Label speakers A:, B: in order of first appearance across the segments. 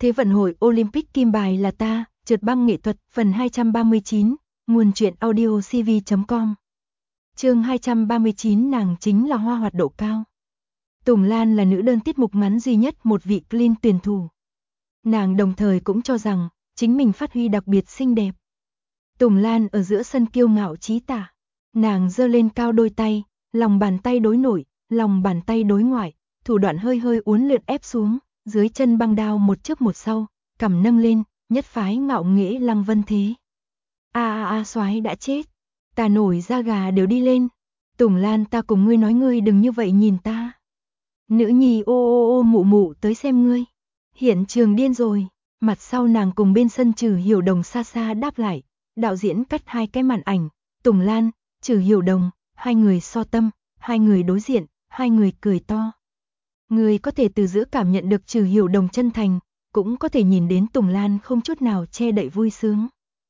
A: Thế vận hội Olympic kim bài là ta, trượt băng nghệ thuật, phần 239, nguồn truyện audio cv.com. Chương 239, nàng chính là hoa hoạt độ cao. Tùng Lan là nữ đơn tiết mục ngắn duy nhất một vị clean tuyển thủ. Nàng đồng thời cũng cho rằng chính mình phát huy đặc biệt xinh đẹp. Tùng Lan ở giữa sân kiêu ngạo chí tả, nàng giơ lên cao đôi tay, lòng bàn tay đối nội, lòng bàn tay đối ngoại, thủ đoạn hơi hơi uốn lượn ép xuống, dưới chân băng đao một trước một sau, cằm nâng lên, nhất phái ngạo nghễ lăng vân thế. Soái đã chết, ta nổi da gà đều đi lên. Tùng Lan, ta cùng ngươi nói, ngươi đừng như vậy nhìn ta. Nữ nhi ô mụ mụ tới xem ngươi. Hiện trường điên rồi. Mặt sau nàng cùng bên sân Trừ Hiểu Đồng xa xa đáp lại. Đạo diễn cắt hai cái màn ảnh, Tùng Lan, Trừ Hiểu Đồng, hai người so tâm, hai người đối diện, hai người cười to. Người có thể từ giữa cảm nhận được Trừ Hiểu Đồng chân thành, cũng có thể nhìn đến Tùng Lan không chút nào che đậy vui sướng.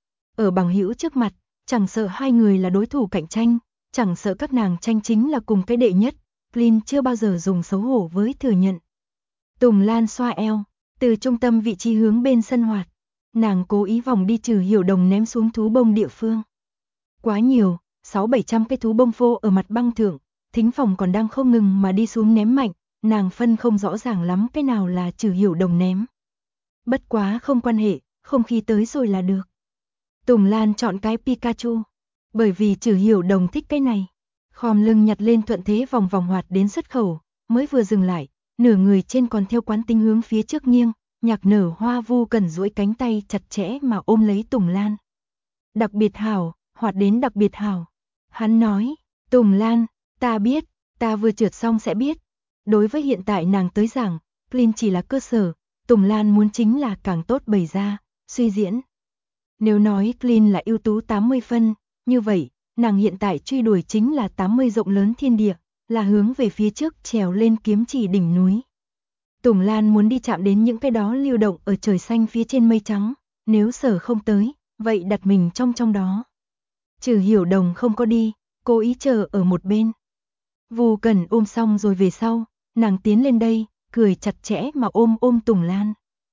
A: Ở bằng hữu trước mặt, chẳng sợ hai người là đối thủ cạnh tranh, chẳng sợ các nàng tranh chính là cùng cái đệ nhất, Clean chưa bao giờ dùng xấu hổ với thừa nhận. Tùng Lan xoa eo, từ trung tâm vị trí hướng bên sân hoạt, nàng cố ý vòng đi Trừ Hiểu Đồng ném xuống thú bông địa phương. Quá nhiều, 600-700 cái thú bông phô ở mặt băng thượng, thính phòng còn đang không ngừng mà đi xuống ném mạnh, nàng phân không rõ ràng lắm cái nào là Trừ Hiểu Đồng ném. Bất quá không quan hệ, không khí tới rồi là được. Tùng Lan chọn cái Pikachu, bởi vì Trừ Hiểu Đồng thích cái này. Khom lưng nhặt lên thuận thế vòng vòng hoạt đến xuất khẩu, mới vừa dừng lại, nửa người trên còn theo quán tính hướng phía trước nghiêng, Nhạc Nở Hoa Vu cần duỗi cánh tay chặt chẽ mà ôm lấy Tùng Lan. Đặc biệt hảo, hoạt đến đặc biệt hảo. Hắn nói, Tùng Lan, ta biết, ta vừa trượt xong sẽ biết. Đối với hiện tại nàng tới giảng, clean chỉ là cơ sở, Tùng Lan muốn chính là càng tốt bày ra, suy diễn. Nếu nói clean là ưu tú 80 phân, như vậy, nàng hiện tại truy đuổi chính là 80 rộng lớn thiên địa, là hướng về phía trước trèo lên kiếm chỉ đỉnh núi. Tùng Lan muốn đi chạm đến những cái đó lưu động ở trời xanh phía trên mây trắng, nếu sở không tới, vậy đặt mình trong đó. Trừ Hiểu Đồng không có đi, cố ý chờ ở một bên. Vu Cần ôm xong rồi về sau, nàng tiến lên đây, cười chặt chẽ mà ôm Tùng Lan.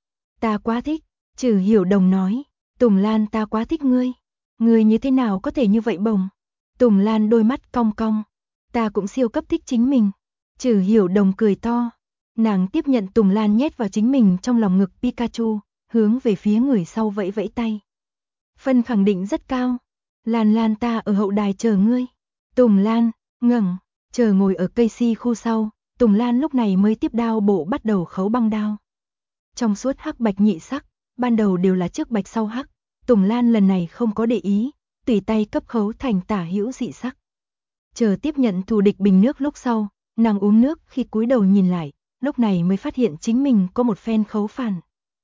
A: Ta quá thích, Trừ Hiểu Đồng nói, Tùng Lan, ta quá thích ngươi. Ngươi như thế nào có thể như vậy bồng? Tùng Lan đôi mắt cong cong, ta cũng siêu cấp thích chính mình. Trừ Hiểu Đồng cười to, nàng tiếp nhận Tùng Lan nhét vào chính mình trong lòng ngực Pikachu, hướng về phía người sau vẫy vẫy tay. Phân khẳng định rất cao. Lan, ta ở hậu đài chờ ngươi. Tùng Lan ngẩng, chờ ngồi ở cây si khu sau, Tùng Lan lúc này mới tiếp đao bộ bắt đầu khấu băng đao. Trong suốt hắc bạch nhị sắc, ban đầu đều là trước bạch sau hắc, Tùng Lan lần này không có để ý, tùy tay cấp khấu thành tả hữu dị sắc. Chờ tiếp nhận thù địch bình nước lúc sau, nàng uống nước khi cúi đầu nhìn lại, lúc này mới phát hiện chính mình có một phen khấu phản.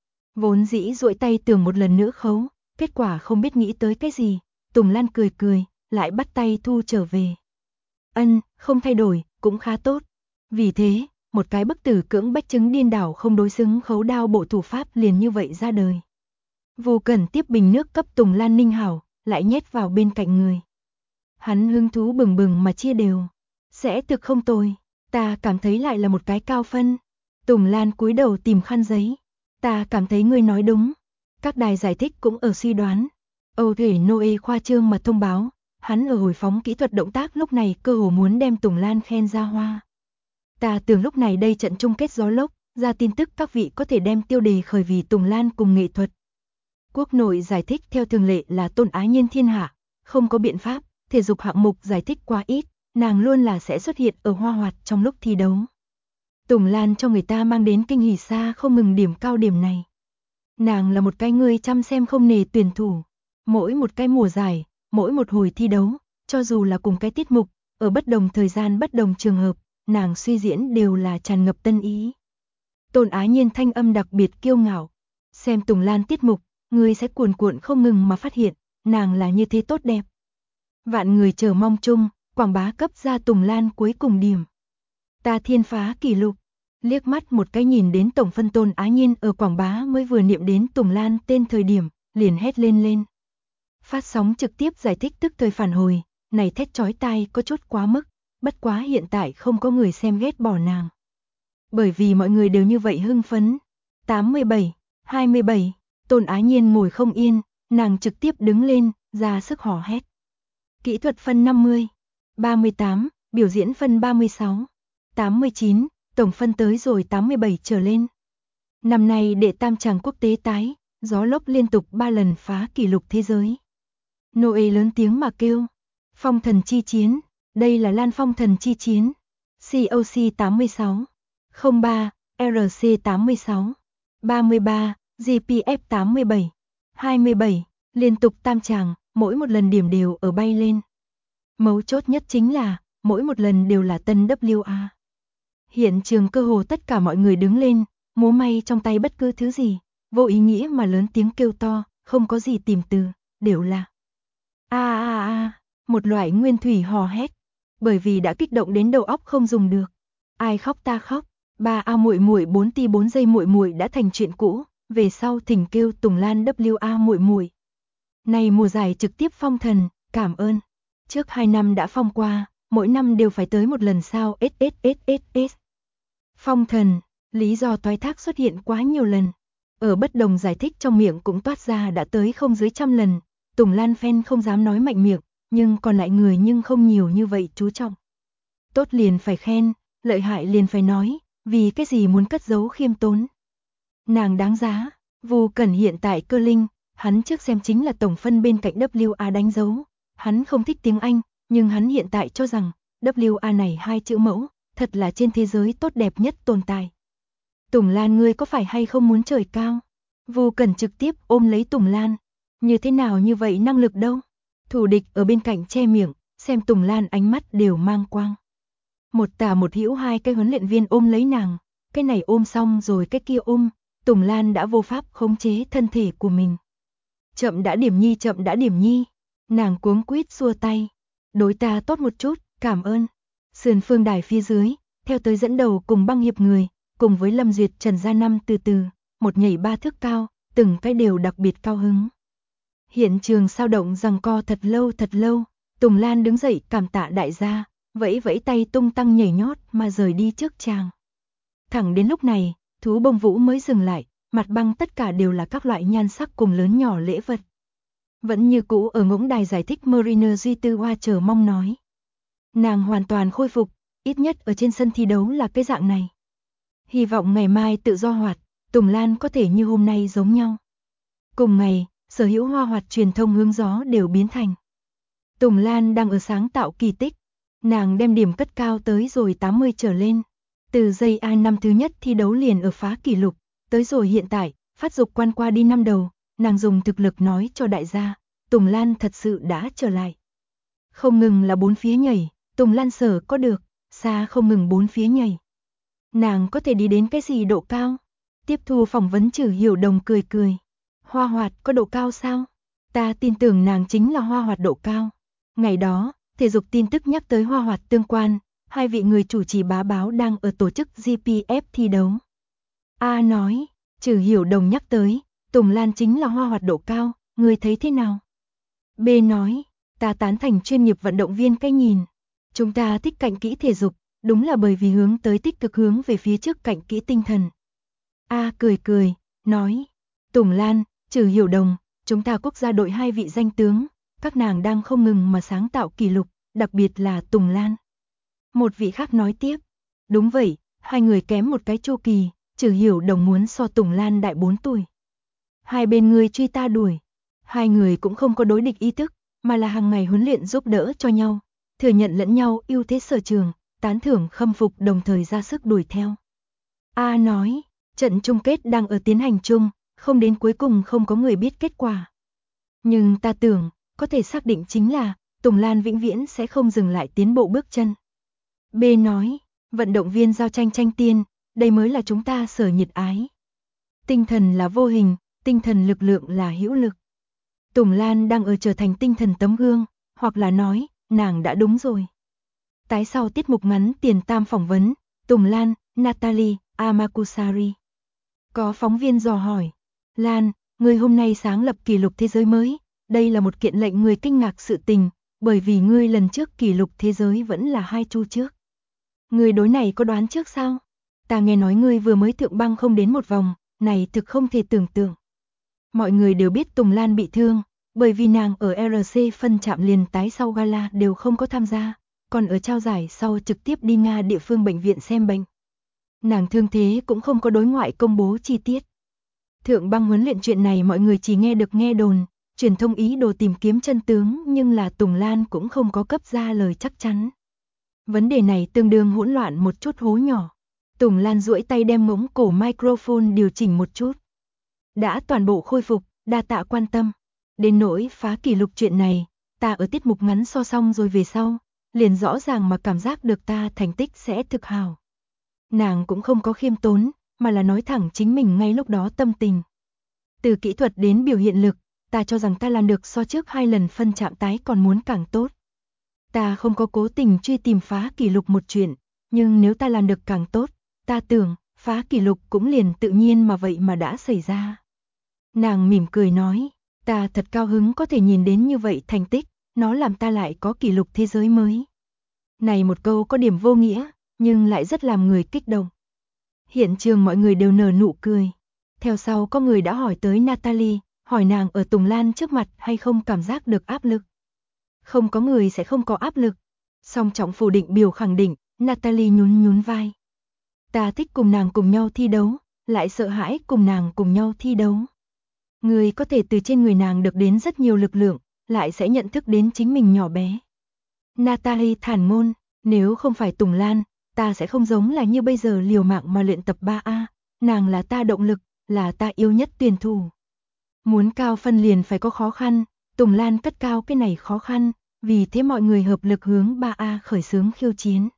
A: Vốn dĩ duỗi tay tưởng một lần nữa khấu, kết quả không biết nghĩ tới cái gì, Tùng Lan cười, lại bắt tay thu trở về. Không thay đổi, cũng khá tốt. Vì thế, một cái bức tử cưỡng bách chứng điên đảo không đối xứng khấu đao bộ thủ pháp liền như vậy ra đời. Vu Cẩn tiếp bình nước cấp Tùng Lan ninh hảo, lại nhét vào bên cạnh người. Hắn hứng thú bừng bừng mà chia đều. Sẽ thực không tồi, ta cảm thấy lại là một cái cao phân. Tùng Lan cúi đầu tìm khăn giấy. Ta cảm thấy ngươi nói đúng. Các đài giải thích cũng ở suy đoán. Âu thể Noe khoa trương mà thông báo, hắn ở hồi phóng kỹ thuật động tác lúc này cơ hồ muốn đem Tùng Lan khen ra hoa. Ta tưởng lúc này đây trận chung kết gió lốc, ra tin tức các vị có thể đem tiêu đề khởi vì Tùng Lan cùng nghệ thuật. Quốc nội giải thích theo thường lệ là Tôn Ái Nhiên thiên hạ, không có biện pháp, thể dục hạng mục giải thích quá ít, nàng luôn là sẽ xuất hiện ở hoa hoạt trong lúc thi đấu. Tùng Lan cho người ta mang đến kinh hỉ xa không ngừng điểm cao điểm này. Nàng là một cái người chăm xem không nề tuyển thủ, mỗi một cái mùa giải, mỗi một hồi thi đấu, cho dù là cùng cái tiết mục, ở bất đồng thời gian bất đồng trường hợp, nàng suy diễn đều là tràn ngập tân ý. Tôn Ái Nhiên thanh âm đặc biệt kiêu ngạo, xem Tùng Lan tiết mục, người sẽ cuồn cuộn không ngừng mà phát hiện, nàng là như thế tốt đẹp. Vạn người chờ mong chung, quảng bá cấp ra Tùng Lan cuối cùng điểm. Ta thiên phá kỷ lục, liếc mắt một cái nhìn đến tổng phân Tôn Ái Nhiên ở quảng bá mới vừa niệm đến Tùng Lan tên thời điểm, liền hét lên. Phát sóng trực tiếp giải thích tức thời phản hồi, này thét chói tai có chút quá mức, bất quá hiện tại không có người xem ghét bỏ nàng. Bởi vì mọi người đều như vậy hưng phấn. 87, 27. Tôn Ái Nhiên ngồi không yên, nàng trực tiếp đứng lên, ra sức hò hét. Kỹ thuật phân 50. 38. Biểu diễn phân 36. 89. Tổng phân tới rồi 87 trở lên. Năm nay đệ tam tràng quốc tế tái, gió lốc liên tục 3 lần phá kỷ lục thế giới. Noe lớn tiếng mà kêu. Phong thần chi chiến, đây là Lan phong thần chi chiến. COC 86. 03. RC 86. 33. GPF 87. 27. Liên tục tam tràng, mỗi một lần điểm đều ở bay lên. Mấu chốt nhất chính là, mỗi một lần đều là tân WA. Hiện trường cơ hồ tất cả mọi người đứng lên, múa may trong tay bất cứ thứ gì, vô ý nghĩa mà lớn tiếng kêu to, không có gì tìm từ, đều là một loại nguyên thủy hò hét, bởi vì đã kích động đến đầu óc không dùng được. Ai khóc ta khóc, 3A muội muội 4 ti 4 giây muội muội đã thành chuyện cũ, về sau thỉnh kêu Tùng Lan WA muội muội. Này mùa giải trực tiếp phong thần, cảm ơn. Trước 2 năm đã phong qua, mỗi năm đều phải tới một lần sao SSSSS. Phong thần, lý do toái thác xuất hiện quá nhiều lần. Ở bất đồng giải thích trong miệng cũng toát ra đã tới không dưới 100 lần. Tùng Lan fan không dám nói mạnh miệng, nhưng còn lại người nhưng không nhiều như vậy chú trọng. Tốt liền phải khen, lợi hại liền phải nói, vì cái gì muốn cất giấu khiêm tốn. Nàng đáng giá, Vu Cẩn hiện tại cơ linh, hắn trước xem chính là tổng phân bên cạnh WA đánh dấu. Hắn không thích tiếng Anh, nhưng hắn hiện tại cho rằng, WA này 2 chữ mẫu, thật là trên thế giới tốt đẹp nhất tồn tại. Tùng Lan ngươi có phải hay không muốn trời cao? Vu Cẩn trực tiếp ôm lấy Tùng Lan. Như thế nào như vậy năng lực đâu? Thủ địch ở bên cạnh che miệng, xem Tùng Lan ánh mắt đều mang quang. Một tả một hữu hai cái huấn luyện viên ôm lấy nàng, cái này ôm xong rồi cái kia ôm, Tùng Lan đã vô pháp khống chế thân thể của mình. Chậm đã điểm nhi, chậm đã điểm nhi. Nàng cuống quýt xua tay. Đối ta tốt một chút, cảm ơn. Sườn phương đài phía dưới, theo tới dẫn đầu cùng băng hiệp người, cùng với Lâm Duyệt Trần Gia Năm từ từ, một nhảy 3 thước cao, từng cái đều đặc biệt cao hứng. Hiện trường sao động giằng co thật lâu, Tùng Lan đứng dậy cảm tạ đại gia, vẫy vẫy tay tung tăng nhảy nhót mà rời đi trước chàng. Thẳng đến lúc này, thú bông vũ mới dừng lại, mặt băng tất cả đều là các loại nhan sắc cùng lớn nhỏ lễ vật. Vẫn như cũ ở ngỗng đài giải thích Mariner Duy Tư Hoa chờ mong nói. Nàng hoàn toàn khôi phục, ít nhất ở trên sân thi đấu là cái dạng này. Hy vọng ngày mai tự do hoạt, Tùng Lan có thể như hôm nay giống nhau. Cùng ngày, sở hữu hoa hoạt truyền thông hướng gió đều biến thành. Tùng Lan đang ở sáng tạo kỳ tích, nàng đem điểm cất cao tới rồi 80 trở lên. Từ giây A năm thứ nhất thi đấu liền ở phá kỷ lục, tới rồi hiện tại, phát dục quan qua đi năm đầu, nàng dùng thực lực nói cho đại gia, Tùng Lan thật sự đã trở lại. Không ngừng là 4 phía nhảy, Tùng Lan sở có được, xa không ngừng 4 phía nhảy. Nàng có thể đi đến cái gì độ cao? Tiếp thu phỏng vấn Trử Hiểu Đồng cười cười. Hoa hoạt có độ cao sao? Ta tin tưởng nàng chính là hoa hoạt độ cao. Ngày đó, thể dục tin tức nhắc tới hoa hoạt tương quan, hai vị người chủ trì bá báo đang ở tổ chức GPF thi đấu. A nói, Trử Hiểu Đồng nhắc tới, Tùng Lan chính là hoa hoạt độ cao, người thấy thế nào? B nói, ta tán thành chuyên nghiệp vận động viên cái nhìn. Chúng ta thích cạnh kỹ thể dục, đúng là bởi vì hướng tới tích cực hướng về phía trước cạnh kỹ tinh thần. A cười cười, nói, Tùng Lan, Trử Hiểu Đồng, chúng ta quốc gia đội 2 vị danh tướng, các nàng đang không ngừng mà sáng tạo kỷ lục, đặc biệt là Tùng Lan. Một vị khác nói tiếp, đúng vậy, hai người kém một cái chu kỳ, Trử Hiểu Đồng muốn so Tùng Lan đại 4 tuổi. Hai bên người truy ta đuổi, hai người cũng không có đối địch ý thức, mà là hàng ngày huấn luyện giúp đỡ cho nhau, thừa nhận lẫn nhau ưu thế sở trường, tán thưởng khâm phục đồng thời ra sức đuổi theo. A nói, trận chung kết đang ở tiến hành chung, không đến cuối cùng không có người biết kết quả. Nhưng ta tưởng, có thể xác định chính là, Tùng Lan vĩnh viễn sẽ không dừng lại tiến bộ bước chân. B nói, vận động viên giao tranh tranh tiên, đây mới là chúng ta sở nhiệt ái. Tinh thần là vô hình, tinh thần lực lượng là hữu lực. Tùng Lan đang ở trở thành tinh thần tấm gương, hoặc là nói, nàng đã đúng rồi. Tái sau tiết mục ngắn tiền tam phỏng vấn, Tùng Lan, Natalie, Amakusari. Có phóng viên dò hỏi, Lan, ngươi hôm nay sáng lập kỷ lục thế giới mới, đây là một kiện lệnh người kinh ngạc sự tình, bởi vì ngươi lần trước kỷ lục thế giới vẫn là 2 chu trước. Ngươi đối này có đoán trước sao? Ta nghe nói ngươi vừa mới thượng băng không đến một vòng, này thực không thể tưởng tượng. Mọi người đều biết Tùng Lan bị thương, bởi vì nàng ở RC phân trạm liền tái sau gala đều không có tham gia, còn ở trao giải sau trực tiếp đi Nga địa phương bệnh viện xem bệnh. Nàng thương thế cũng không có đối ngoại công bố chi tiết. Thượng băng huấn luyện chuyện này mọi người chỉ nghe được nghe đồn, truyền thông ý đồ tìm kiếm chân tướng nhưng là Tùng Lan cũng không có cấp ra lời chắc chắn. Vấn đề này tương đương hỗn loạn một chút hố nhỏ. Tùng Lan duỗi tay đem mống cổ microphone điều chỉnh một chút. Đã toàn bộ khôi phục, đa tạ quan tâm. Đến nỗi phá kỷ lục chuyện này, ta ở tiết mục ngắn so xong rồi về sau, liền rõ ràng mà cảm giác được ta thành tích sẽ thực hào. Nàng cũng không có khiêm tốn, mà là nói thẳng chính mình ngay lúc đó tâm tình. Từ kỹ thuật đến biểu hiện lực, ta cho rằng ta làm được so trước 2 lần phân chạm tái còn muốn càng tốt. Ta không có cố tình truy tìm phá kỷ lục một chuyện, nhưng nếu ta làm được càng tốt, ta tưởng, phá kỷ lục cũng liền tự nhiên mà vậy mà đã xảy ra. Nàng mỉm cười nói, ta thật cao hứng có thể nhìn đến như vậy thành tích, nó làm ta lại có kỷ lục thế giới mới. Này một câu có điểm vô nghĩa, nhưng lại rất làm người kích động. Hiện trường mọi người đều nở nụ cười. Theo sau có người đã hỏi tới Natalie, hỏi nàng ở Tùng Lan trước mặt hay không cảm giác được áp lực. Không có người sẽ không có áp lực. Song trọng phủ định biểu khẳng định, Natalie nhún nhún vai. Ta thích cùng nàng cùng nhau thi đấu, lại sợ hãi cùng nàng cùng nhau thi đấu. Người có thể từ trên người nàng được đến rất nhiều lực lượng, lại sẽ nhận thức đến chính mình nhỏ bé. Natalie thản ngôn, nếu không phải Tùng Lan, ta sẽ không giống là như bây giờ liều mạng mà luyện tập 3A, nàng là ta động lực, là ta yêu nhất tuyển thủ. Muốn cao phân liền phải có khó khăn, Tùng Lan cất cao cái này khó khăn, vì thế mọi người hợp lực hướng 3A khởi xướng khiêu chiến.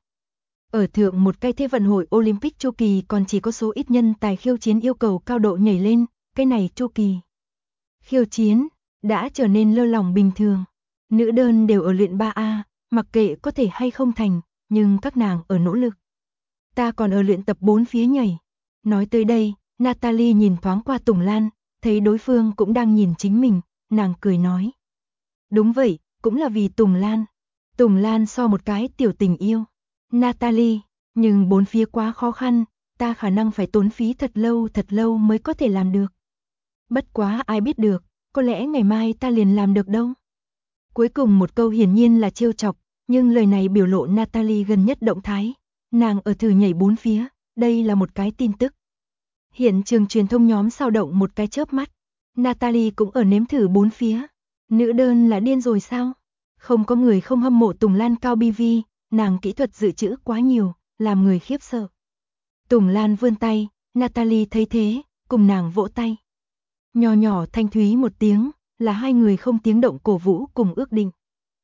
A: Ở thượng một cái thế vận hội Olympic chu kỳ còn chỉ có số ít nhân tài khiêu chiến yêu cầu cao độ nhảy lên, cái này chu kỳ. Khiêu chiến, đã trở nên lơ lỏng bình thường. Nữ đơn đều ở luyện 3A, mặc kệ có thể hay không thành, nhưng các nàng ở nỗ lực. Ta còn ở luyện tập 4 phía nhảy. Nói tới đây, Natalie nhìn thoáng qua Tùng Lan, thấy đối phương cũng đang nhìn chính mình, nàng cười nói. Đúng vậy, cũng là vì Tùng Lan. Tùng Lan so một cái tiểu tình yêu. Natalie, nhưng 4 phía quá khó khăn, ta khả năng phải tốn phí thật lâu mới có thể làm được. Bất quá ai biết được, có lẽ ngày mai ta liền làm được đâu. Cuối cùng một câu hiển nhiên là trêu chọc, nhưng lời này biểu lộ Natalie gần nhất động thái. Nàng ở thử nhảy 4 phía, đây là một cái tin tức. Hiện trường truyền thông nhóm sao động một cái chớp mắt. Natalie cũng ở nếm thử 4 phía. Nữ đơn là điên rồi sao? Không có người không hâm mộ Tùng Lan cao BV, nàng kỹ thuật dự trữ quá nhiều, làm người khiếp sợ. Tùng Lan vươn tay, Natalie thấy thế, cùng nàng vỗ tay. Nhỏ nhỏ thanh thúy một tiếng, là hai người không tiếng động cổ vũ cùng ước định.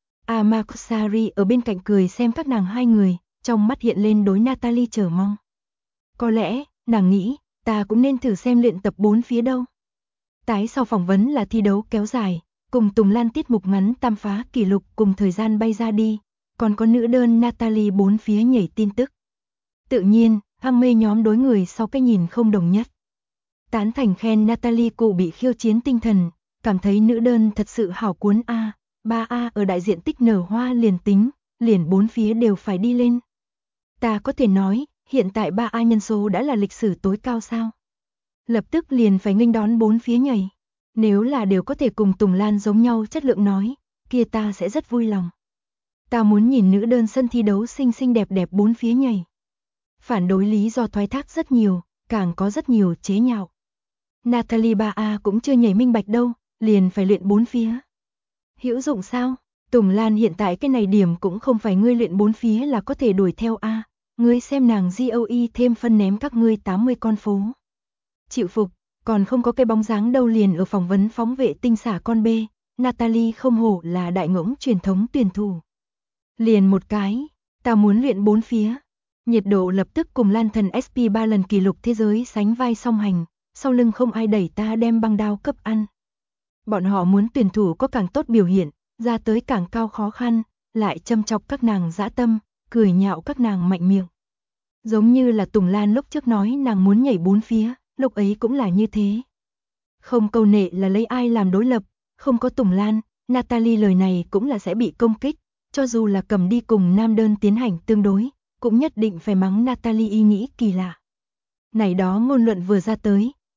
A: Amakosari ở bên cạnh cười xem các nàng hai người, trong mắt hiện lên đối Natalie chờ mong. Có lẽ, nàng nghĩ, ta cũng nên thử xem luyện tập 4 phía đâu. Tái sau phỏng vấn là thi đấu kéo dài, cùng Tùng Lan tiết mục ngắn tam phá kỷ lục cùng thời gian bay ra đi, còn có nữ đơn Natalie 4 phía nhảy tin tức. Tự nhiên, ham mê nhóm đối người sau cái nhìn không đồng nhất. Tán thành khen Natalie cụ bị khiêu chiến tinh thần, cảm thấy nữ đơn thật sự hảo cuốn A, 3A ở đại diện tích nở hoa liền tính, liền 4 phía đều phải đi lên. Ta có thể nói, hiện tại 3A nhân số đã là lịch sử tối cao sao? Lập tức liền phải nghênh đón 4 phía nhảy. Nếu là đều có thể cùng Tùng Lan giống nhau chất lượng nói, kia ta sẽ rất vui lòng. Ta muốn nhìn nữ đơn sân thi đấu xinh xinh đẹp đẹp 4 phía nhảy. Phản đối lý do thoái thác rất nhiều, càng có rất nhiều chế nhạo. Natalie 3A cũng chưa nhảy minh bạch đâu, liền phải luyện 4 phía. Hữu dụng sao? Tùng Lan hiện tại cái này điểm cũng không phải ngươi luyện 4 phía là có thể đuổi theo A. Ngươi xem nàng GOE thêm phân ném các ngươi 80 con phố. Chịu phục, còn không có cái bóng dáng đâu liền ở phỏng vấn phóng vệ tinh xả con B. Natalie không hổ là đại ngỗng truyền thống tuyển thủ. Liền một cái, ta muốn luyện 4 phía. Nhiệt độ lập tức cùng Lan Thần SP 3 lần kỷ lục thế giới sánh vai song hành, sau lưng không ai đẩy ta đem băng đao cấp ăn. Bọn họ muốn tuyển thủ có càng tốt biểu hiện, ra tới càng cao khó khăn, lại châm chọc các nàng dã tâm, cười nhạo các nàng mạnh miệng. Giống như là Tùng Lan lúc trước nói nàng muốn nhảy 4 phía, lúc ấy cũng là như thế. Không câu nệ là lấy ai làm đối lập, không có Tùng Lan, Natalie lời này cũng là sẽ bị công kích, cho dù là cầm đi cùng nam đơn tiến hành tương đối, cũng nhất định phải mắng Natalie ý nghĩ kỳ lạ. Này đó ngôn luận vừa ra tới,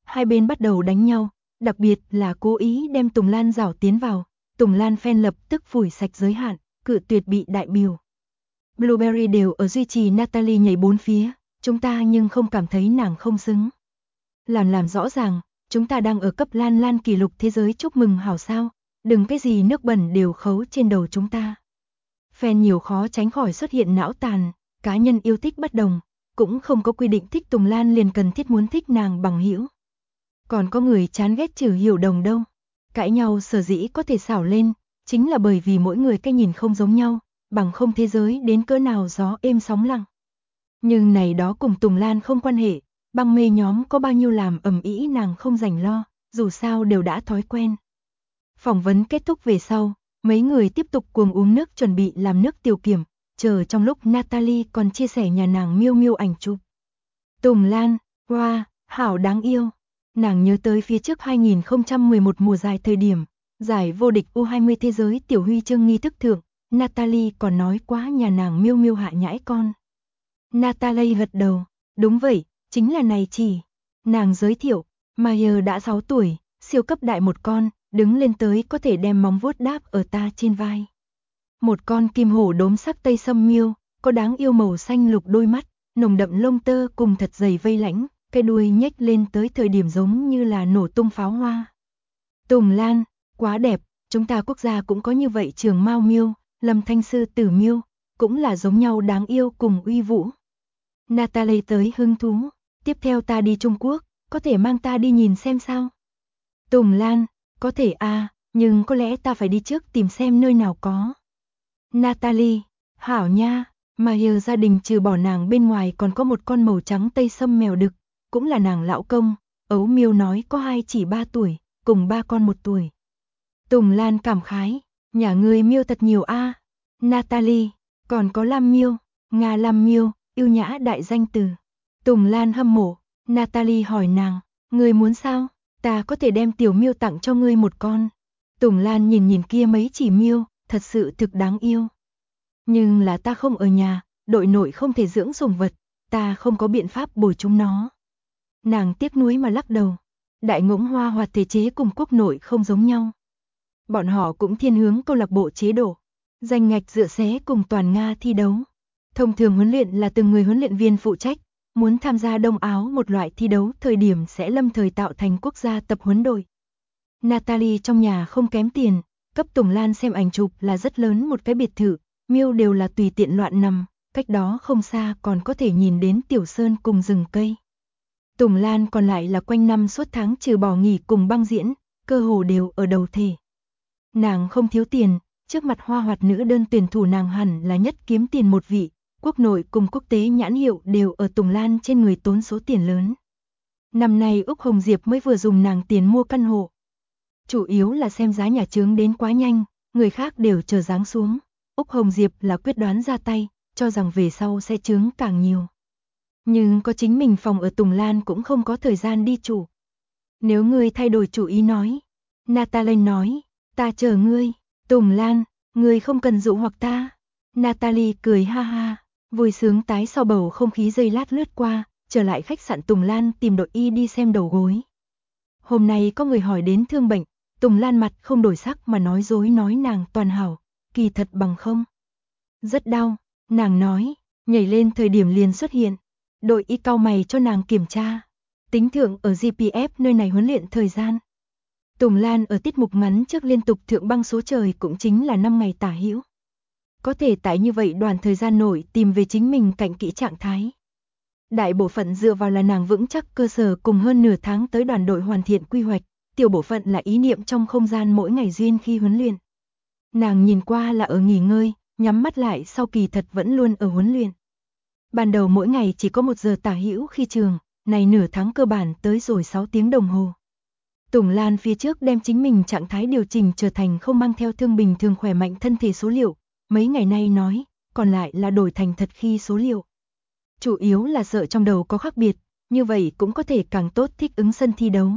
A: hai bên bắt đầu đánh nhau, đặc biệt là cố ý đem Tùng Lan rảo tiến vào. Tùng Lan fan lập tức phủi sạch giới hạn, cự tuyệt bị đại biểu. Blueberry đều ở duy trì Natalie nhảy bốn phía, chúng ta nhưng không cảm thấy nàng không xứng. Làm rõ ràng, chúng ta đang ở cấp Lan kỷ lục thế giới, chúc mừng hảo sao, đừng cái gì nước bẩn đều khấu trên đầu chúng ta. Fan nhiều khó tránh khỏi xuất hiện não tàn, cá nhân yêu thích bất đồng, cũng không có quy định thích Tùng Lan liền cần thiết muốn thích nàng bằng hữu. Còn có người chán ghét Trừ Hiểu Đồng đâu. Cãi nhau sở dĩ có thể xảo lên, chính là bởi vì mỗi người cái nhìn không giống nhau, bằng không thế giới đến cỡ nào gió êm sóng lặng. Nhưng này đó cùng Tùng Lan không quan hệ, băng mê nhóm có bao nhiêu làm ầm ĩ nàng không rảnh lo, dù sao đều đã thói quen. Phỏng vấn kết thúc về sau, mấy người tiếp tục cuồng uống nước chuẩn bị làm nước tiểu kiểm, chờ trong lúc Natalie còn chia sẻ nhà nàng Miêu Miêu ảnh chụp. Tùng Lan, wow, hảo đáng yêu. Nàng nhớ tới phía trước 2011 mùa giải thời điểm, giải vô địch U20 thế giới tiểu huy chương nghi thức thượng, Natalie còn nói quá nhà nàng Miêu Miêu hạ nhãi con. Natalie gật đầu, đúng vậy, chính là này chỉ. Nàng giới thiệu, Mayer đã 6 tuổi, siêu cấp đại một con, đứng lên tới có thể đem móng vuốt đáp ở ta trên vai. Một con kim hổ đốm sắc tây sâm miêu, có đáng yêu màu xanh lục đôi mắt, nồng đậm lông tơ cùng thật dày vây lãnh, cái đuôi nhếch lên tới thời điểm giống như là nổ tung pháo hoa. Tùng Lan, quá đẹp, chúng ta quốc gia cũng có như vậy trường mao miêu, Lâm Thanh sư tử miêu, cũng là giống nhau đáng yêu cùng uy vũ. Natalie tới hứng thú, tiếp theo ta đi Trung Quốc, có thể mang ta đi nhìn xem sao? Tùng Lan, có thể nhưng có lẽ ta phải đi trước tìm xem nơi nào có. Natalie, hảo nha, mà giờ gia đình trừ bỏ nàng bên ngoài còn có một con màu trắng tây sâm mèo đực, cũng là nàng lão công, ấu miêu nói có hai chỉ 3 tuổi, cùng 3 con 1 tuổi. Tùng Lan cảm khái, nhà người miêu thật nhiều Natalie, còn có Lam miêu, Nga Lam miêu, yêu nhã đại danh từ. Tùng Lan hâm mộ, Natalie hỏi nàng, ngươi muốn sao? Ta có thể đem tiểu miêu tặng cho ngươi một con. Tùng Lan nhìn kia mấy chỉ miêu, thật sự thực đáng yêu. Nhưng là ta không ở nhà, đội nội không thể dưỡng sủng vật, ta không có biện pháp bồi chúng nó. Nàng tiếc nuối mà lắc đầu. Đại Ngỗng Hoa hoạt thể chế cùng quốc nội không giống nhau. Bọn họ cũng thiên hướng câu lạc bộ chế độ, danh ngạch dựa xé cùng toàn Nga thi đấu. Thông thường huấn luyện là từng người huấn luyện viên phụ trách, muốn tham gia Đông Áo một loại thi đấu thời điểm sẽ lâm thời tạo thành quốc gia tập huấn đội. Natalie trong nhà không kém tiền, cấp Tùng Lan xem ảnh chụp là rất lớn một cái biệt thự, miêu đều là tùy tiện loạn nằm, cách đó không xa còn có thể nhìn đến tiểu sơn cùng rừng cây. Tùng Lan còn lại là quanh năm suốt tháng trừ bỏ nghỉ cùng băng diễn, cơ hồ đều ở đầu thể. Nàng không thiếu tiền, trước mặt hoa hoạt nữ đơn tuyển thủ nàng hẳn là nhất kiếm tiền một vị, quốc nội cùng quốc tế nhãn hiệu đều ở Tùng Lan trên người tốn số tiền lớn. Năm nay Úc Hồng Diệp mới vừa dùng nàng tiền mua căn hộ. Chủ yếu là xem giá nhà chướng đến quá nhanh, người khác đều chờ giáng xuống. Úc Hồng Diệp là quyết đoán ra tay, cho rằng về sau sẽ chướng càng nhiều. Nhưng có chính mình phòng ở Tùng Lan cũng không có thời gian đi chủ. Nếu ngươi thay đổi chủ ý nói. Natalie nói, ta chờ ngươi. Tùng Lan, ngươi không cần dụ hoặc ta. Natalie cười ha ha, vui sướng tái sau bầu không khí giây lát lướt qua, trở lại khách sạn Tùng Lan tìm đội y đi xem đầu gối. Hôm nay có người hỏi đến thương bệnh, Tùng Lan mặt không đổi sắc mà nói dối nói nàng toàn hảo, kỳ thật bằng không. Rất đau, nàng nói, nhảy lên thời điểm liền xuất hiện. Đội y cau mày cho nàng kiểm tra, tính thượng ở GPF nơi này huấn luyện thời gian. Tùng Lan ở tiết mục ngắn trước liên tục thượng băng số trời cũng chính là 5 ngày tả hữu. Có thể tại như vậy đoàn thời gian nổi tìm về chính mình cạnh kỹ trạng thái. Đại bộ phận dựa vào là nàng vững chắc cơ sở cùng hơn nửa tháng tới đoàn đội hoàn thiện quy hoạch, tiểu bộ phận là ý niệm trong không gian mỗi ngày duyên khi huấn luyện. Nàng nhìn qua là ở nghỉ ngơi, nhắm mắt lại sau kỳ thật vẫn luôn ở huấn luyện. Ban đầu mỗi ngày chỉ có 1 giờ tả hữu khi trường, này nửa tháng cơ bản tới rồi 6 tiếng đồng hồ. Tùng Lan phía trước đem chính mình trạng thái điều chỉnh trở thành không mang theo thương bình thường khỏe mạnh thân thể số liệu, mấy ngày nay nói, còn lại là đổi thành thật khi số liệu. Chủ yếu là sợ trong đầu có khác biệt, như vậy cũng có thể càng tốt thích ứng sân thi đấu.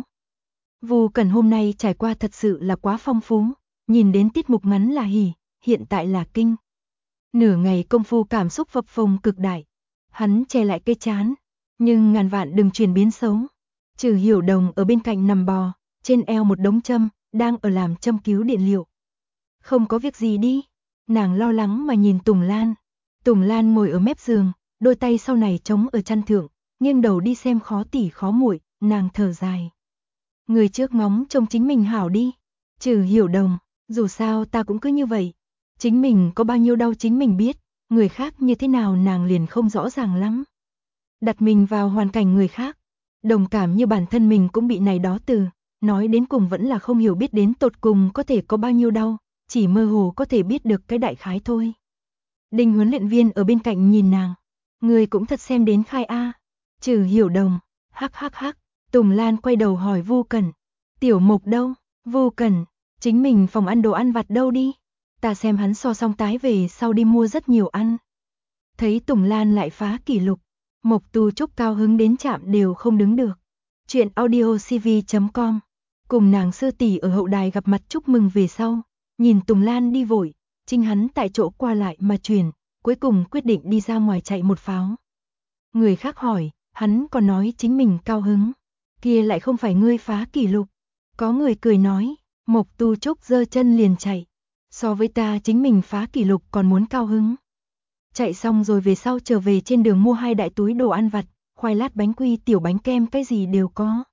A: Vu Cẩn hôm nay trải qua thật sự là quá phong phú, nhìn đến tiết mục ngắn là hỉ, hiện tại là kinh. Nửa ngày công phu cảm xúc phập phồng cực đại. Hắn che lại cái chán, nhưng ngàn vạn đừng chuyển biến xấu. Trừ Hiểu Đồng ở bên cạnh nằm bò, trên eo một đống châm, đang ở làm châm cứu điện liệu. Không có việc gì đi, nàng lo lắng mà nhìn Tùng Lan. Tùng Lan ngồi ở mép giường, đôi tay sau này chống ở chăn thượng, nghiêng đầu đi xem khó tỉ khó muội, nàng thở dài. Người trước ngóng trông chính mình hảo đi. Trừ Hiểu Đồng, dù sao ta cũng cứ như vậy. Chính mình có bao nhiêu đau chính mình biết, người khác như thế nào nàng liền không rõ ràng lắm. Đặt mình vào hoàn cảnh người khác, đồng cảm như bản thân mình cũng bị này đó từ, nói đến cùng vẫn là không hiểu biết đến tột cùng có thể có bao nhiêu đau, chỉ mơ hồ có thể biết được cái đại khái thôi. Đinh huấn luyện viên ở bên cạnh nhìn nàng, người cũng thật xem đến khai a. Trừ Hiểu Đồng, hắc hắc hắc. Tùng Lan quay đầu hỏi Vu Cẩn, Tiểu Mộc đâu? Vu Cẩn, chính mình phòng ăn đồ ăn vặt đâu đi? Ta xem hắn so xong tái về sau đi mua rất nhiều ăn. Thấy Tùng Lan lại phá kỷ lục, Mộc Tu Trúc cao hứng đến chạm đều không đứng được. Chuyện audiocv.com. Cùng nàng sư tỷ ở hậu đài gặp mặt chúc mừng về sau, nhìn Tùng Lan đi vội, chính hắn tại chỗ qua lại mà chuyển, cuối cùng quyết định đi ra ngoài chạy một pháo. Người khác hỏi, hắn còn nói chính mình cao hứng, kia lại không phải ngươi phá kỷ lục. Có người cười nói, Mộc Tu Trúc giơ chân liền chạy, so với ta chính mình phá kỷ lục còn muốn cao hứng. Chạy xong rồi về sau trở về trên đường mua 2 đại túi đồ ăn vặt, khoai lát bánh quy tiểu bánh kem cái gì đều có.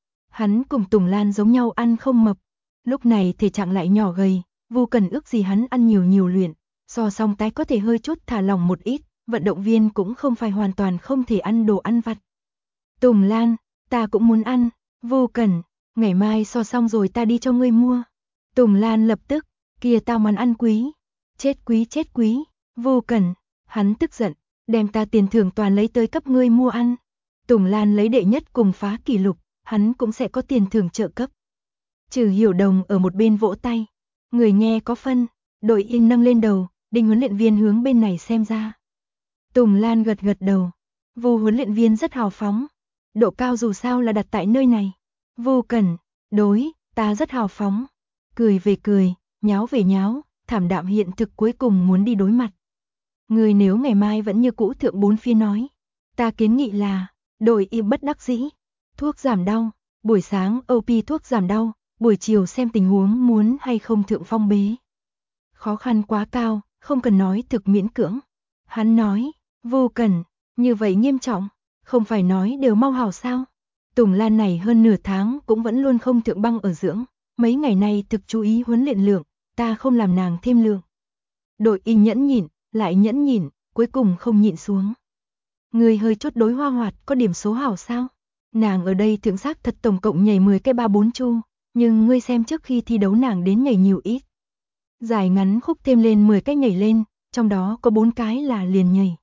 A: Hắn cùng Tùng Lan giống nhau ăn không mập, lúc này thể trạng lại nhỏ gầy, Vu Cần ước gì hắn ăn nhiều luyện, so xong tái có thể hơi chút thả lỏng một ít, vận động viên cũng không phải hoàn toàn không thể ăn đồ ăn vặt. Tùng Lan, ta cũng muốn ăn. Vu Cần, ngày mai so xong rồi ta đi cho ngươi mua. Tùng Lan lập tức, kia tao món ăn quý. Chết quý. Vu Cần, hắn tức giận, đem ta tiền thưởng toàn lấy tới cấp ngươi mua ăn. Tùng Lan lấy đệ nhất cùng phá kỷ lục, hắn cũng sẽ có tiền thưởng trợ cấp. Trừ Hiểu Đồng ở một bên vỗ tay, người nghe có phân, đội yên nâng lên đầu, Đinh huấn luyện viên hướng bên này xem ra. Tùng Lan gật đầu, Vu huấn luyện viên rất hào phóng, độ cao dù sao là đặt tại nơi này. Vu Cẩn, đối, ta rất hào phóng, cười về cười, nháo về nháo, thảm đạm hiện thực cuối cùng muốn đi đối mặt. Người nếu ngày mai vẫn như cũ thượng 4 phía nói, ta kiến nghị là, đội y bất đắc dĩ, thuốc giảm đau, buổi sáng OP thuốc giảm đau, buổi chiều xem tình huống muốn hay không thượng phong bế. Khó khăn quá cao, không cần nói thực miễn cưỡng. Hắn nói, Vô Cần, như vậy nghiêm trọng, không phải nói đều mau hảo sao? Tùng Lan này hơn nửa tháng cũng vẫn luôn không thượng băng ở dưỡng, mấy ngày nay thực chú ý huấn luyện lượng, ta không làm nàng thêm lượng. Đội y nhẫn nhịn, lại nhẫn nhịn, cuối cùng không nhịn xuống. Người hơi chút đối Hoa Hoạt có điểm số hảo sao? Nàng ở đây thượng xác thật tổng cộng nhảy 10 cái 3-4 chu, nhưng ngươi xem trước khi thi đấu nàng đến nhảy nhiều ít. Dài ngắn khúc thêm lên 10 cái nhảy lên, trong đó có 4 cái là liền nhảy.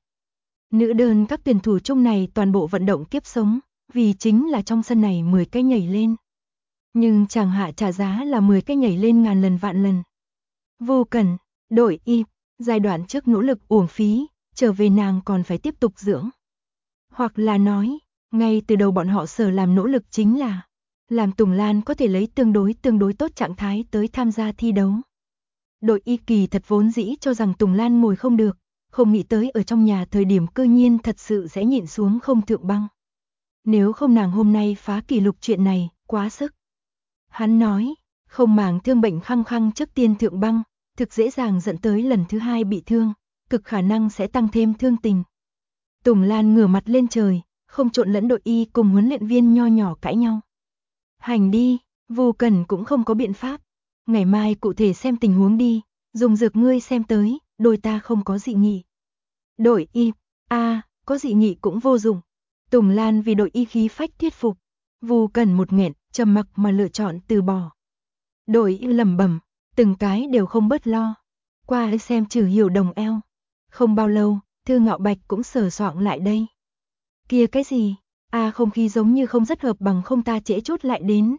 A: Nữ đơn các tuyển thủ chung này toàn bộ vận động kiếp sống, vì chính là trong sân này 10 cái nhảy lên. Nhưng chàng hạ trả giá là 10 cái nhảy lên ngàn lần vạn lần. Vô Cần, đội y, giai đoạn trước nỗ lực uổng phí, trở về nàng còn phải tiếp tục dưỡng. Hoặc là nói, ngay từ đầu bọn họ sở làm nỗ lực chính là làm Tùng Lan có thể lấy tương đối tốt trạng thái tới tham gia thi đấu. Đội y kỳ thật vốn dĩ cho rằng Tùng Lan ngồi không được, không nghĩ tới ở trong nhà thời điểm cơ nhiên thật sự sẽ nhịn xuống không thượng băng. Nếu không nàng hôm nay phá kỷ lục chuyện này, quá sức. Hắn nói, không màng thương bệnh khăng khăng trước tiên thượng băng, thực dễ dàng dẫn tới lần thứ 2 bị thương, cực khả năng sẽ tăng thêm thương tình. Tùng Lan ngửa mặt lên trời, không trộn lẫn đội y cùng huấn luyện viên nho nhỏ cãi nhau. Hành đi, Vô Cần cũng không có biện pháp. Ngày mai cụ thể xem tình huống đi, dùng dược ngươi xem tới, đôi ta không có dị nghị. Đội y, có dị nghị cũng vô dụng. Tùng Lan vì đội y khí phách thuyết phục. Vô Cần một nghẹn, trầm mặc mà lựa chọn từ bỏ. Đội y lẩm bẩm, từng cái đều không bớt lo. Qua xem Trừ Hiểu Đồng eo. Không bao lâu, Thư Ngạo Bạch cũng sờ soạng lại đây. Kia cái gì? Không khí giống như không rất hợp bằng không ta trễ chút lại đến.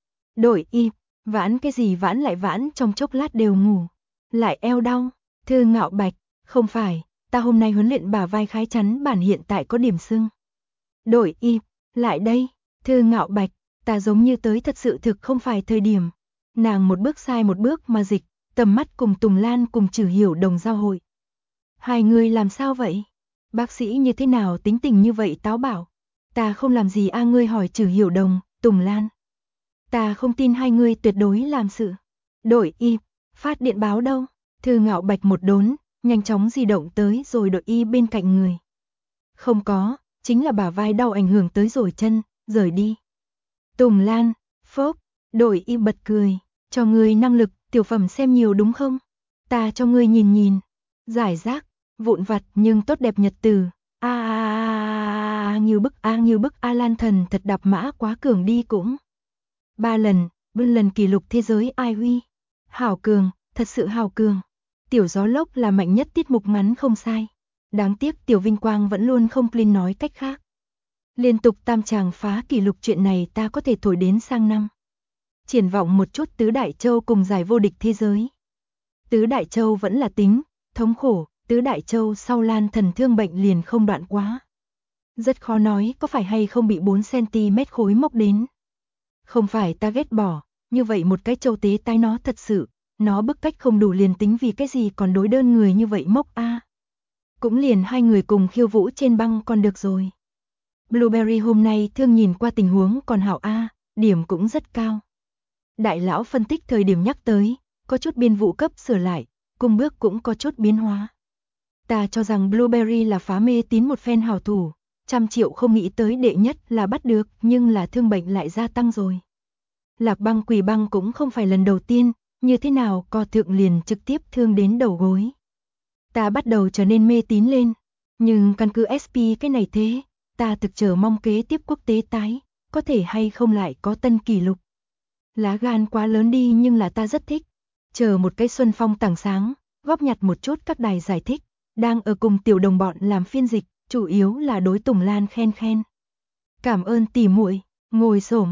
A: Đội y, vãn cái gì vãn lại vãn trong chốc lát đều ngủ. Lại eo đau. Thư Ngạo Bạch, không phải, ta hôm nay huấn luyện bả vai khái chắn bản hiện tại có điểm sưng. Đội y, lại đây. Thư Ngạo Bạch, ta giống như tới thật sự thực không phải thời điểm. Nàng một bước sai một bước mà dịch, tầm mắt cùng Tùng Lan cùng Trừ Hiểu Đồng giao hội. Hai người làm sao vậy? Bác sĩ như thế nào tính tình như vậy táo bảo? Ta không làm gì a ngươi hỏi Trử Hiểu Đồng, Tùng Lan. Ta không tin hai ngươi tuyệt đối làm sự. Đội y, phát điện báo đâu? Thư Ngạo Bạch một đốn, nhanh chóng di động tới rồi đội y bên cạnh người. Không có, chính là bả vai đau ảnh hưởng tới rồi chân, rời đi. Tùng Lan, phốc, đội y bật cười, cho ngươi năng lực, tiểu phẩm xem nhiều đúng không? Ta cho ngươi nhìn nhìn. Giải rác, vụn vặt nhưng tốt đẹp nhật từ. Như bức Lan Thần thật đạp mã quá cường đi cũng. 3 lần kỷ lục thế giới ai huy. Hảo cường, thật sự hảo cường. Tiểu Gió Lốc là mạnh nhất tiết mục ngắn không sai. Đáng tiếc Tiểu Vinh Quang vẫn luôn không clean nói cách khác. Liên tục tam tràng phá kỷ lục chuyện này ta có thể thổi đến sang năm. Triển vọng một chút Tứ Đại Châu cùng giải vô địch thế giới. Tứ Đại Châu vẫn là tính, thống khổ, Tứ Đại Châu sau Lan Thần thương bệnh liền không đoạn quá. Rất khó nói có phải hay không bị 4cm khối mốc đến. Không phải ta ghét bỏ, như vậy một cái châu tế tai nó thật sự, nó bức cách không đủ liền tính vì cái gì còn đối đơn người như vậy mốc a. Cũng liền hai người cùng khiêu vũ trên băng còn được rồi. Blueberry hôm nay thương nhìn qua tình huống còn hảo a, điểm cũng rất cao. Đại lão phân tích thời điểm nhắc tới, có chút biên vụ cấp sửa lại, cùng bước cũng có chút biến hóa. Ta cho rằng Blueberry là phá mê tín một phen hảo thủ, 100 triệu không nghĩ tới đệ nhất là bắt được, nhưng là thương bệnh lại gia tăng rồi. Lạc Băng Quỷ Băng cũng không phải lần đầu tiên, như thế nào co thượng liền trực tiếp thương đến đầu gối. Ta bắt đầu trở nên mê tín lên, nhưng căn cứ SP cái này thế, ta thực chờ mong kế tiếp quốc tế tái, có thể hay không lại có tân kỷ lục. Lá gan quá lớn đi nhưng là ta rất thích. Chờ một cái xuân phong tảng sáng, góp nhặt một chút các đài giải thích, đang ở cùng tiểu đồng bọn làm phiên dịch, chủ yếu là đối Tùng Lan khen. Cảm ơn tỉ muội, ngồi xổm,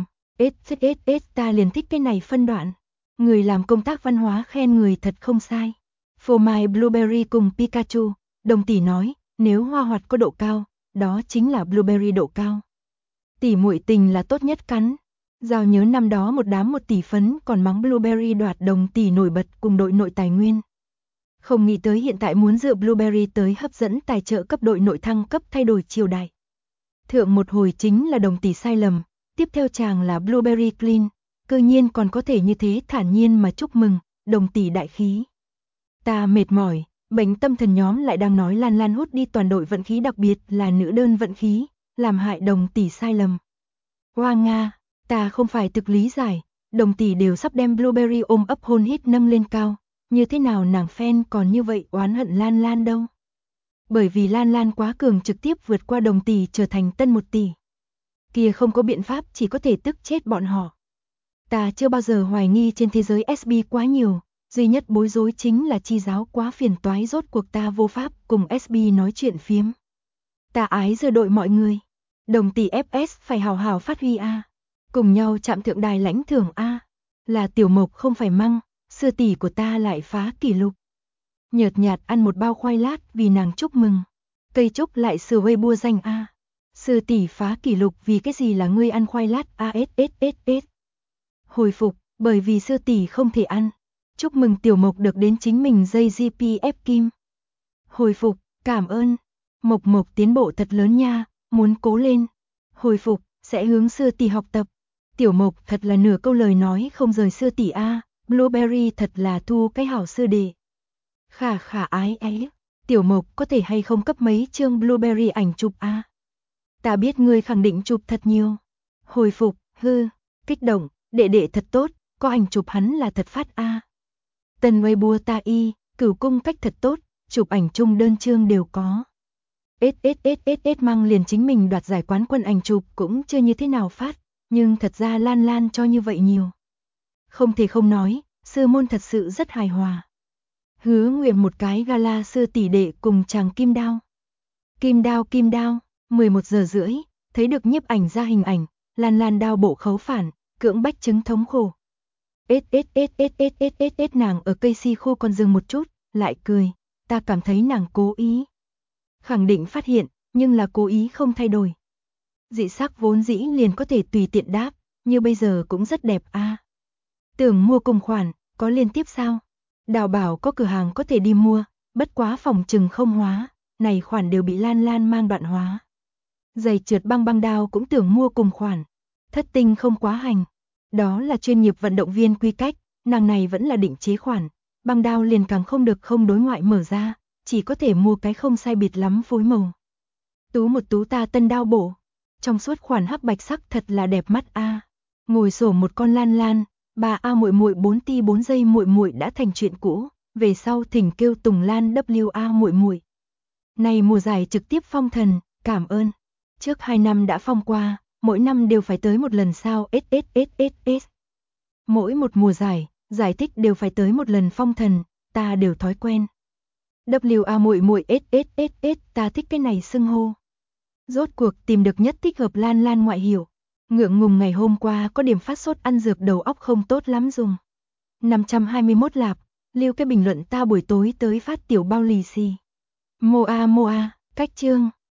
A: ta liền thích cái này phân đoạn. Người làm công tác văn hóa khen người thật không sai. Phô mai Blueberry cùng Pikachu, đồng tỷ nói, nếu hoa hoạt có độ cao, đó chính là Blueberry độ cao. Tỉ muội tình là tốt nhất cắn. Giao nhớ năm đó một đám 1 tỷ phấn còn mắng Blueberry đoạt đồng tỷ nổi bật cùng đội nội tài nguyên. Không nghĩ tới hiện tại muốn dựa Blueberry tới hấp dẫn tài trợ cấp đội nội thăng cấp thay đổi triều đại. Thượng một hồi chính là đồng tỷ sai lầm, tiếp theo chàng là Blueberry clean, cơ nhiên còn có thể như thế thản nhiên mà chúc mừng, đồng tỷ đại khí. Ta mệt mỏi, bệnh tâm thần nhóm lại đang nói Lan Lan hút đi toàn đội vận khí đặc biệt là nữ đơn vận khí, làm hại đồng tỷ sai lầm. Hoa Nga, ta không phải thực lý giải, đồng tỷ đều sắp đem Blueberry ôm ấp hôn hít nâng lên cao, như thế nào nàng fan còn như vậy oán hận Lan Lan đâu. Bởi vì Lan Lan quá cường trực tiếp vượt qua đồng tỷ trở thành tân 1 tỷ. Kia không có biện pháp chỉ có thể tức chết bọn họ. Ta chưa bao giờ hoài nghi trên thế giới SB quá nhiều, duy nhất bối rối chính là chi giáo quá phiền toái rốt cuộc ta vô pháp cùng SB nói chuyện phiếm. Ta ái giờ đội mọi người. Đồng tỷ FS phải hào hào phát huy a. Cùng nhau chạm thượng đài lãnh thưởng a. Là Tiểu Mộc không phải măng, sư tỷ của ta lại phá kỷ lục. Nhợt nhạt ăn một bao khoai lát vì nàng chúc mừng. Cây trúc lại sửa Weibo danh a. Sư tỷ phá kỷ lục vì cái gì là ngươi ăn khoai lát ASSSS. Hồi phục, bởi vì sư tỷ không thể ăn. Chúc mừng Tiểu Mộc được đến chính mình dây GPF kim. Hồi phục, cảm ơn. Mộc tiến bộ thật lớn nha, muốn cố lên. Hồi phục, sẽ hướng sư tỷ học tập. Tiểu Mộc thật là nửa câu lời nói không rời sư tỷ a. Blueberry thật là thu cái hảo sư đệ. Khả ái ấy. Tiểu Mộc có thể hay không cấp mấy chương Blueberry ảnh chụp a? Ta biết ngươi khẳng định chụp thật nhiều. Hồi phục, kích động, đệ đệ thật tốt, có ảnh chụp hắn là thật phát a. Tần Weibo ta y, Cửu Cung cách thật tốt, chụp ảnh chung đơn chương đều có. Mang liền chính mình đoạt giải quán quân ảnh chụp cũng chưa như thế nào phát, nhưng thật ra Lan Lan cho như vậy nhiều. Không thể không nói, sư môn thật sự rất hài hòa. Hứa nguyện một cái gala sư tỷ đệ cùng chàng Kim Đao. Kim Đao, 11 giờ rưỡi, thấy được nhiếp ảnh ra hình ảnh, Lan Lan đao bộ khấu phản, cưỡng bách chứng thống khổ. Nàng ở cây si khô còn dừng một chút, lại cười, ta cảm thấy nàng cố ý. Khẳng định phát hiện, nhưng là cố ý không thay đổi. Dị sắc vốn dĩ liền có thể tùy tiện đáp, như bây giờ cũng rất đẹp a. Tưởng mua cùng khoản, có liên tiếp sao? Đào bảo có cửa hàng có thể đi mua, bất quá phòng trừng không hóa, này khoản đều bị Lan Lan mang đoạn hóa. Giày trượt băng băng đao cũng tưởng mua cùng khoản. Thất tinh không quá hành. Đó là chuyên nghiệp vận động viên quy cách, nàng này vẫn là định chế khoản. Băng đao liền càng không được không đối ngoại mở ra, chỉ có thể mua cái không sai biệt lắm phối màu. Tú một tú ta tân đao bổ. Trong suốt khoản hắc bạch sắc thật là đẹp mắt a. Ngồi sổ một con lan lan, bà A muội muội 4 ti 4 giây muội muội đã thành chuyện cũ, về sau thỉnh kêu Tùng Lan WA muội muội. Này mùa giải trực tiếp phong thần, cảm ơn. Trước 2 năm đã phong qua, mỗi năm đều phải tới một lần sao SSSSS. Mỗi một mùa giải thích đều phải tới một lần phong thần, ta đều thói quen. WA muội muội SSSS, ta thích cái này xưng hô. Rốt cuộc tìm được nhất thích hợp lan lan ngoại hiệu. Ngượng ngùng ngày hôm qua có điểm phát sốt ăn dược đầu óc không tốt lắm dùng. 521 lạp, lưu cái bình luận ta buổi tối tới phát tiểu bao lì xì. Moa, cách chương.